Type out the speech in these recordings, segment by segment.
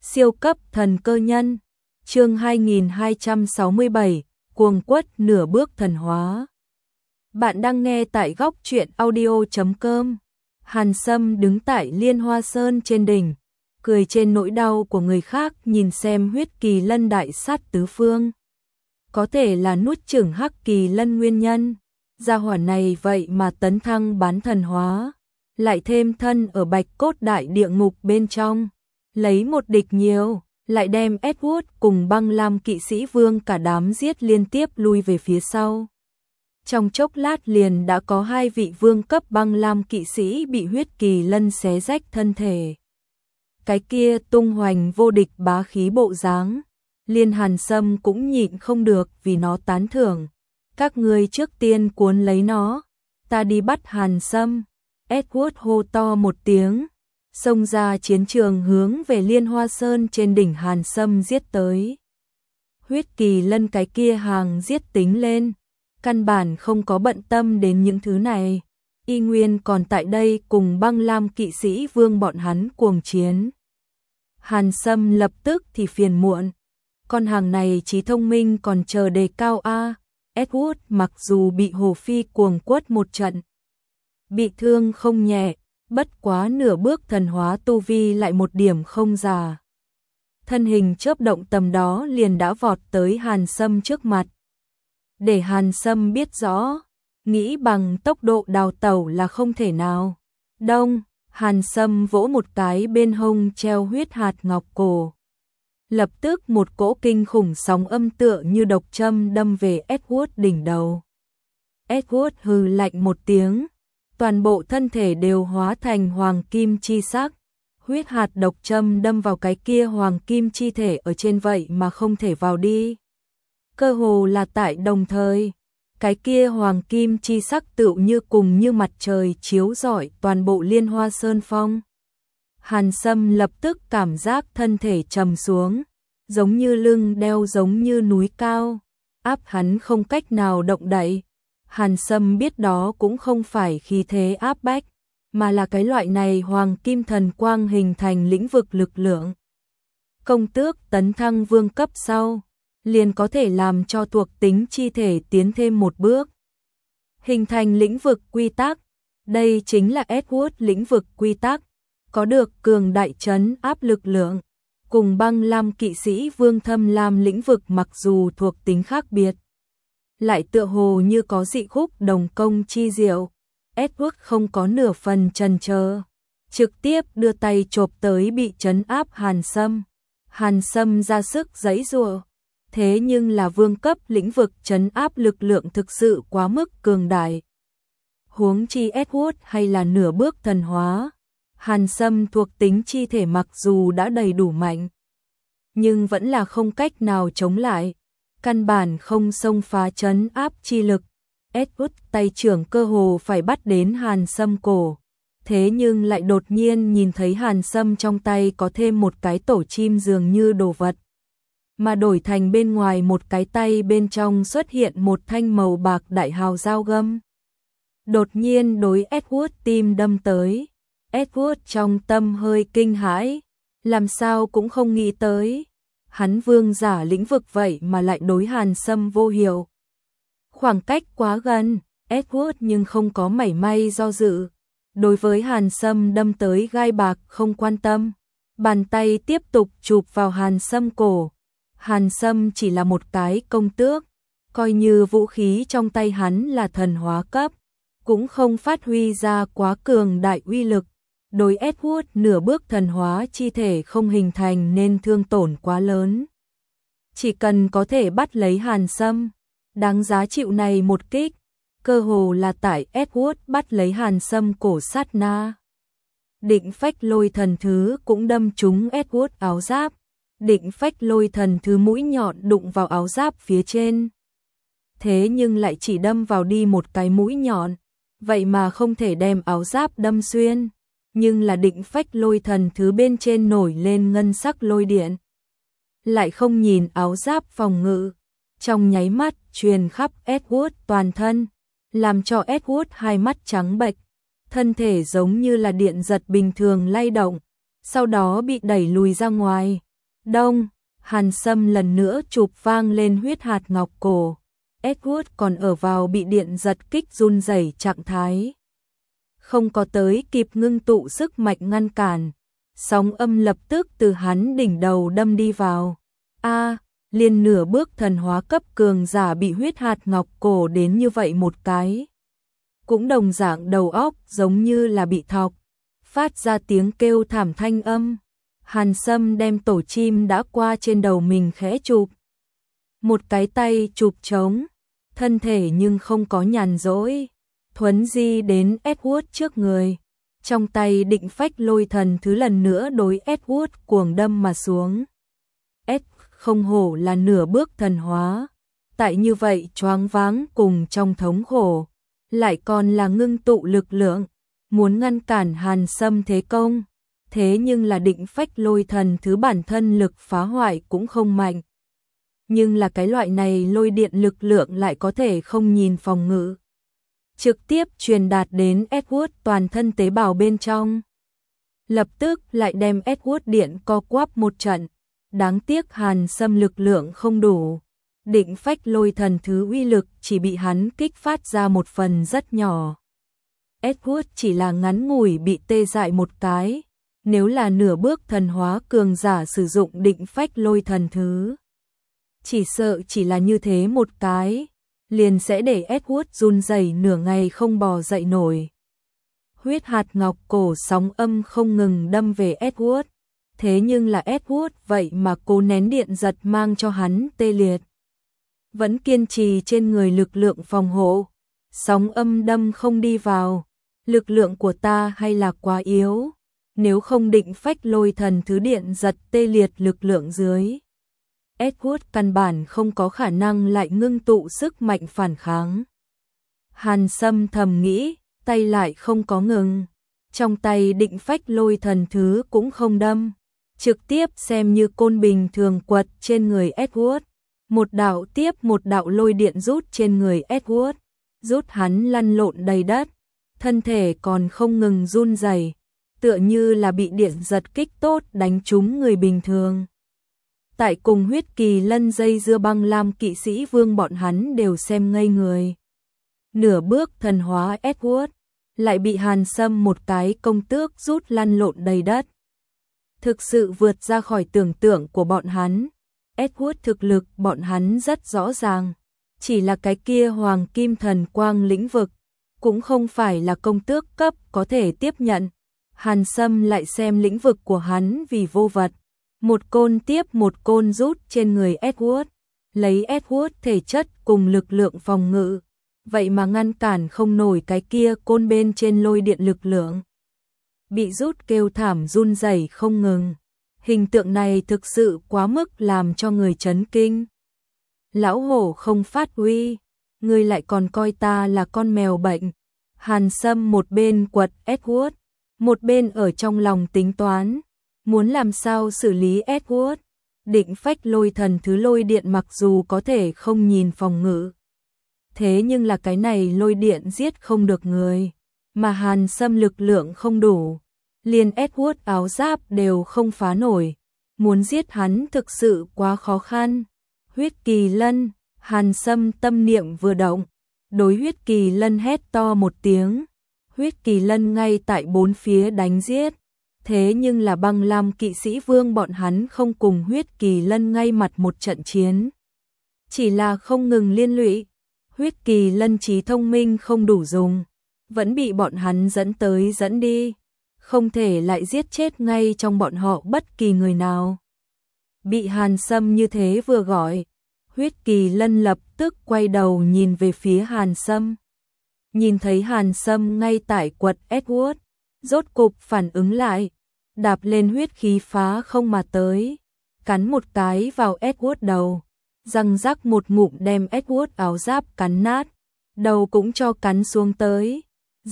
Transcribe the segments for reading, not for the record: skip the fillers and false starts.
Siêu cấp thần cơ nhân. Chương 2267, cuồng quất nửa bước thần hóa. Bạn đang nghe tại góc truyện audio.com. Hàn Sâm đứng tại Liên Hoa Sơn trên đỉnh, cười trên nỗi đau của người khác, nhìn xem huyết kỳ lân đại sát tứ phương. Có thể là nuốt chửng hắc kỳ lân nguyên nhân, gia hỏa này vậy mà tấn thăng bán thần hóa, lại thêm thân ở bạch cốt đại địa ngục bên trong, lấy một địch nhiều, lại đem Edward cùng băng lam kỵ sĩ vương cả đám giết liên tiếp lui về phía sau. Trong chốc lát liền đã có 2 vị vương cấp băng lam kỵ sĩ bị huyết kỳ lân xé rách thân thể. Cái kia tung hoành vô địch bá khí bộ dáng, Liên Hàn Sâm cũng nhịn không được vì nó tán thưởng. Các ngươi trước tiên cuốn lấy nó, ta đi bắt Hàn Sâm. Edward hô to một tiếng, xông ra chiến trường hướng về Liên Hoa Sơn trên đỉnh Hàn Sâm giết tới. Huyết kỳ lân cái kia hàng giết tính lên, căn bản không có bận tâm đến những thứ này, y nguyên còn tại đây cùng băng lam kỵ sĩ vương bọn hắn cuồng chiến. Hàn Sâm lập tức thì phiền muộn, con hàng này trí thông minh còn chờ đề cao a. Edward mặc dù bị Hồ Phi cuồng quất một trận, bị thương không nhẹ, bất quá nửa bước thần hóa tu vi lại một điểm không già. Thân hình chớp động tầm đó liền đã vọt tới Hàn Sâm trước mặt. Để Hàn Sâm biết rõ, nghĩ bằng tốc độ đào tẩu là không thể nào. Đông, Hàn Sâm vỗ một cái bên hông treo huyết hạt ngọc cổ. Lập tức một cỗ kinh khủng sóng âm tựa như độc châm đâm về Edward đỉnh đầu. Edward hừ lạnh một tiếng, toàn bộ thân thể đều hóa thành hoàng kim chi sắc. Huyết hạt độc châm đâm vào cái kia hoàng kim chi thể ở trên vậy mà không thể vào đi. Cơ hồ là tại đồng thời, cái kia hoàng kim chi sắc tựu như cùng như mặt trời chiếu rọi toàn bộ Liên Hoa Sơn phong. Hàn Sâm lập tức cảm giác thân thể trầm xuống, giống như lưng đeo giống như núi cao, áp hắn không cách nào động đậy. Hàn Sâm biết đó cũng không phải khí thế áp bách, mà là cái loại này hoàng kim thần quang hình thành lĩnh vực lực lượng. Công tước tấn thăng vương cấp sau, liền có thể làm cho thuộc tính chi thể tiến thêm một bước. Hình thành lĩnh vực quy tắc, đây chính là Edward lĩnh vực quy tắc, có được cường đại trấn áp lực lượng, cùng băng lam kỵ sĩ vương thâm lam lĩnh vực mặc dù thuộc tính khác biệt, lại tựa hồ như có dị khúc đồng công chi diệu. Edward không có nửa phần chần chờ, trực tiếp đưa tay chộp tới bị trấn áp Hàn Sâm. Hàn Sâm ra sức giãy giụa, thế nhưng là vương cấp lĩnh vực trấn áp lực lượng thực sự quá mức cường đại. Huống chi Edward hay là nửa bước thần hóa, Hàn Sâm thuộc tính chi thể mặc dù đã đầy đủ mạnh, nhưng vẫn là không cách nào chống lại, căn bản không xông phá trấn áp chi lực. Edward tay trưởng cơ hồ phải bắt đến Hàn Sâm cổ, thế nhưng lại đột nhiên nhìn thấy Hàn Sâm trong tay có thêm một cái tổ chim dường như đồ vật, mà đổi thành bên ngoài một cái tay bên trong xuất hiện một thanh màu bạc đại hào dao găm. Đột nhiên đối Edward tim đâm tới, Edward trong tâm hơi kinh hãi, làm sao cũng không nghĩ tới, hắn vương giả lĩnh vực vậy mà lại đối Hàn Sâm vô hiệu. Khoảng cách quá gần, Edward nhưng không có mảy may do dự, đối với Hàn Sâm đâm tới gai bạc không quan tâm, bàn tay tiếp tục chụp vào Hàn Sâm cổ. Hàn Sâm chỉ là một cái công tước, coi như vũ khí trong tay hắn là thần hóa cấp, cũng không phát huy ra quá cường đại uy lực, đối Edward nửa bước thần hóa chi thể không hình thành nên thương tổn quá lớn. Chỉ cần có thể bắt lấy Hàn Sâm, đáng giá chịu này một kích, cơ hồ là tại Edward bắt lấy Hàn Sâm cổ sát na. Định phách lôi thần thứ cũng đâm trúng Edward áo giáp, định phách lôi thần thứ mũi nhọn đụng vào áo giáp phía trên. Thế nhưng lại chỉ đâm vào đi một cái mũi nhọn, vậy mà không thể đem áo giáp đâm xuyên, nhưng là định phách lôi thần thứ bên trên nổi lên ngân sắc lôi điện. Lại không nhìn áo giáp phòng ngự, trong nháy mắt truyền khắp Edward toàn thân, làm cho Edward hai mắt trắng bệch, thân thể giống như là điện giật bình thường lay động, sau đó bị đẩy lùi ra ngoài, Đông, Hàn Sâm lần nữa chụp vang lên huyết hạt ngọc cổ. Edward còn ở vào bị điện giật kích run rẩy trạng thái. Không có tới kịp ngưng tụ sức mạnh ngăn cản. Sóng âm lập tức từ hắn đỉnh đầu đâm đi vào. Liền nửa bước thần hóa cấp cường giả bị huyết hạt ngọc cổ đến như vậy một cái. Cũng đồng dạng đầu óc giống như là bị thọc. Phát ra tiếng kêu thảm thanh âm. Hàn Sâm đem tổ chim đã qua trên đầu mình khẽ chụp. Một cái tay chụp trống. Thân thể nhưng không có nhàn rỗi. Thuấn di đến Edward trước người. Trong tay định phách lôi thần thứ lần nữa đối Edward cuồng đâm mà xuống. Không hổ là nửa bước thần hóa. Tại như vậy choáng váng cùng trong thống khổ. Lại còn là ngưng tụ lực lượng. Muốn ngăn cản Hàn Sâm thế công. Thế nhưng là định phách lôi thần thứ bản thân lực phá hoại cũng không mạnh. Nhưng là cái loại này lôi điện lực lượng lại có thể không nhìn phòng ngự. Trực tiếp truyền đạt đến Edward toàn thân tế bào bên trong. Lập tức lại đem Edward điện co quắp một trận. Đáng tiếc Hàn Sâm lực lượng không đủ. Định phách lôi thần thứ uy lực chỉ bị hắn kích phát ra một phần rất nhỏ. Edward chỉ là ngắn ngủi bị tê dại một cái. Nếu là nửa bước thần hóa cường giả sử dụng định phách lôi thần thứ. Chỉ sợ chỉ là như thế một cái. Liền sẽ để Edward run rẩy nửa ngày không bò dậy nổi. Huyết hạt ngọc cổ sóng âm không ngừng đâm về Edward. Thế nhưng là Edward vậy mà cố nén điện giật mang cho hắn tê liệt. Vẫn kiên trì trên người lực lượng phòng hộ. Sóng âm đâm không đi vào. Lực lượng của ta hay là quá yếu. Nếu không định phách lôi thần thứ điện giật tê liệt lực lượng dưới. Edward căn bản không có khả năng lại ngưng tụ sức mạnh phản kháng. Hàn Sâm thầm nghĩ, tay lại không có ngừng. Trong tay định phách lôi thần thứ cũng không đâm. Trực tiếp xem như côn bình thường quật trên người Edward. Một đạo tiếp một đạo lôi điện rút trên người Edward. Rút hắn lăn lộn đầy đất. Thân thể còn không ngừng run rẩy, tựa như là bị điện giật kích tốt đánh trúng người bình thường. Tại cùng huyết kỳ lân dây dưa băng lam kỵ sĩ vương bọn hắn đều xem ngây người. Nửa bước thần hóa Edward, lại bị Hàn Sâm một cái công tước rút lăn lộn đầy đất. Thực sự vượt ra khỏi tưởng tượng của bọn hắn. Edward thực lực bọn hắn rất rõ ràng. Chỉ là cái kia hoàng kim thần quang lĩnh vực. Cũng không phải là công tước cấp có thể tiếp nhận. Hàn Sâm lại xem lĩnh vực của hắn vì vô vật. Một côn tiếp một côn rút trên người Edward. Lấy Edward thể chất cùng lực lượng phòng ngự. Vậy mà ngăn cản không nổi cái kia côn bên trên lôi điện lực lượng. Bị rút kêu thảm run rẩy không ngừng. Hình tượng này thực sự quá mức làm cho người chấn kinh. Lão hổ không phát uy. Ngươi lại còn coi ta là con mèo bệnh. Hàn Sâm một bên quật Edward, một bên ở trong lòng tính toán, muốn làm sao xử lý Edward. Định phách lôi thần thứ lôi điện mặc dù có thể không nhìn phòng ngự, thế nhưng là cái này lôi điện giết không được người, mà Hàn Sâm lực lượng không đủ, liền Edward áo giáp đều không phá nổi, muốn giết hắn thực sự quá khó khăn. Huyết kỳ lân, Hàn Sâm tâm niệm vừa động, đối huyết kỳ lân hét to một tiếng. Huyết kỳ lân ngay tại bốn phía đánh giết. Thế nhưng là băng lam kỵ sĩ vương bọn hắn không cùng huyết kỳ lân ngay mặt một trận chiến. Chỉ là không ngừng liên lụy. Huyết kỳ lân trí thông minh không đủ dùng. Vẫn bị bọn hắn dẫn tới dẫn đi. Không thể lại giết chết ngay trong bọn họ bất kỳ người nào. Bị Hàn Sâm như thế vừa gọi. Huyết kỳ lân lập tức quay đầu nhìn về phía Hàn Sâm. Nhìn thấy Hàn Sâm ngay tại quật Edward, rốt cục phản ứng lại, đạp lên huyết khí phá không mà tới, cắn một cái vào Edward đầu, răng rắc một ngụm đem Edward áo giáp cắn nát, đầu cũng cho cắn xuống tới,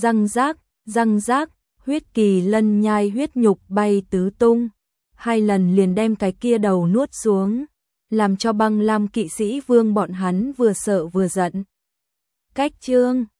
răng rác, huyết kỳ lân nhai huyết nhục bay tứ tung, 2 lần liền đem cái kia đầu nuốt xuống, làm cho băng lam kỵ sĩ vương bọn hắn vừa sợ vừa giận. Cách chương